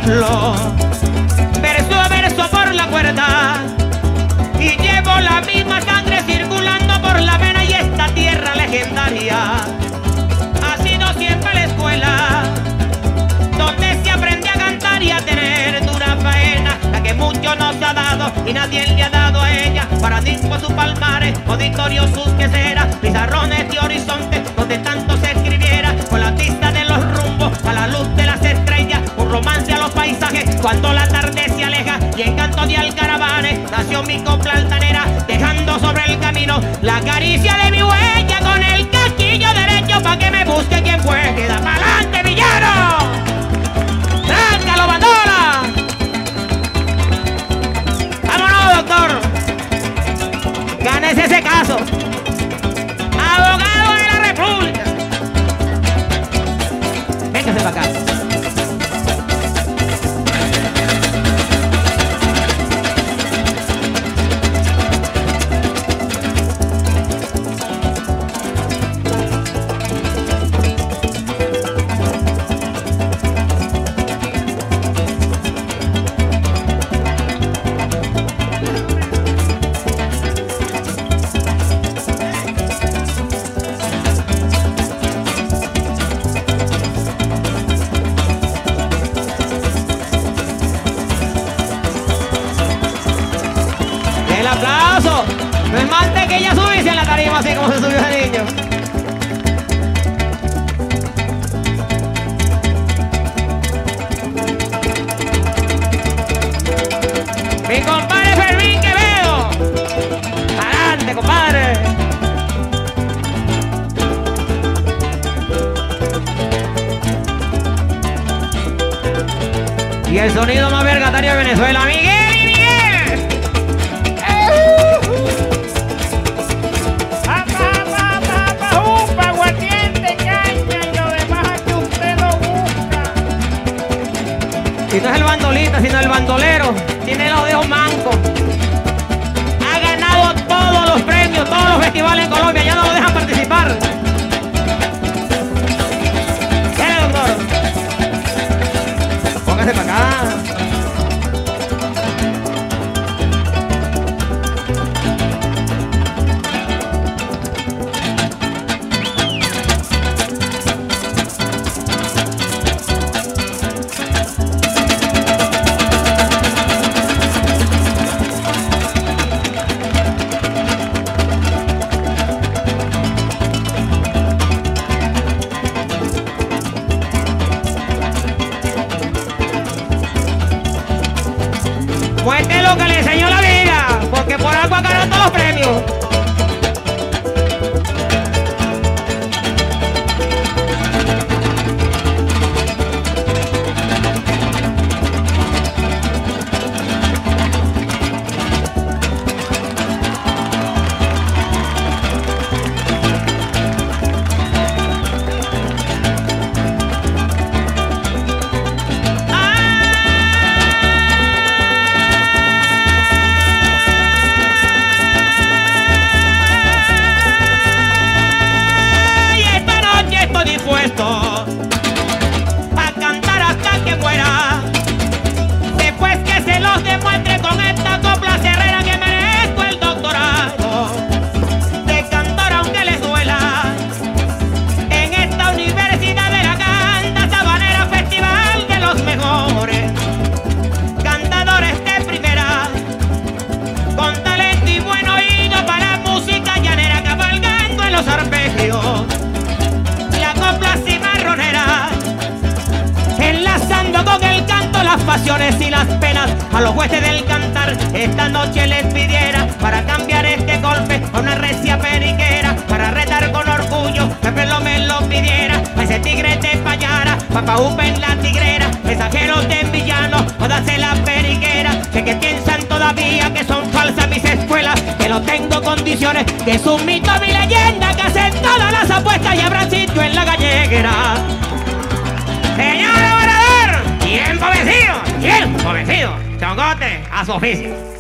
pueblo, verso a verso por la cuerda, y llevo la misma sangre circulando por la vena, y esta tierra legendaria ha sido siempre la escuela donde se aprende a cantar y a tener dura faena, la que mucho no se ha dado y nadie le ha dado a ella. Paraninfo sus palmares, auditorios sus queseras, pizarrones y horizontes donde tanto se escribiera, con la pista de los rumbos a la luz de las estrellas, un romance a los paisajes cuando la tarde se aleja, y en canto de alcaravanes nació mi copla altanera, dejando sobre el camino la caricia de mi huella, con el casquillo derecho pa' que me busque quien fue. ¡Queda pa'lante, villano! ¡Tráncalo, bandola! ¡Vámonos, doctor! ¡Gánese ese caso! ¡Abogado de la República! Véngase para acá. El aplauso. No es más de que ella subiese en la tarima así como se subió ese niño. Mi compadre Fermín Quevedo. Adelante, compadre. Y el sonido más vergatario de Venezuela, Miguel. Y no es el bandolista, sino el bandolero. Tiene los dedos mancos. Ha ganado todos los premios, todos los festivales en Colombia. Ya no lo dejan participar. ¿Qué, doctor? Póngase para acá. Muestre lo que le enseñó la vida, porque por algo ha ganado todos los premios. A cantar hasta que muera, después que se los demuestre con esta copla cerrera, que merezco el doctorado de cantor aunque les duela, en esta universidad de la canta sabanera, festival de los mejores cantadores de primera, con talento y buen oído para música llanera, cabalgando en los arpegios copla cimarronera, enlazando con el canto las pasiones y las penas. A los jueces del cantar esta noche les pidiera, para cambiar este golpe a una recia periquera, para retar con orgullo que Pelo me lo pidiera, a ese tigre de Payara, Papá Upa en la tigrera, mensajeros de villano, jódase la periquera. Sé que piensan todavía que son falsas mis escuelas, que no tengo condiciones, que es un mito mi leyenda, que hacen todas las apuestas y habrá sitio en la galleguera. Señor orador, tiempo vencido, Chongote a su oficio.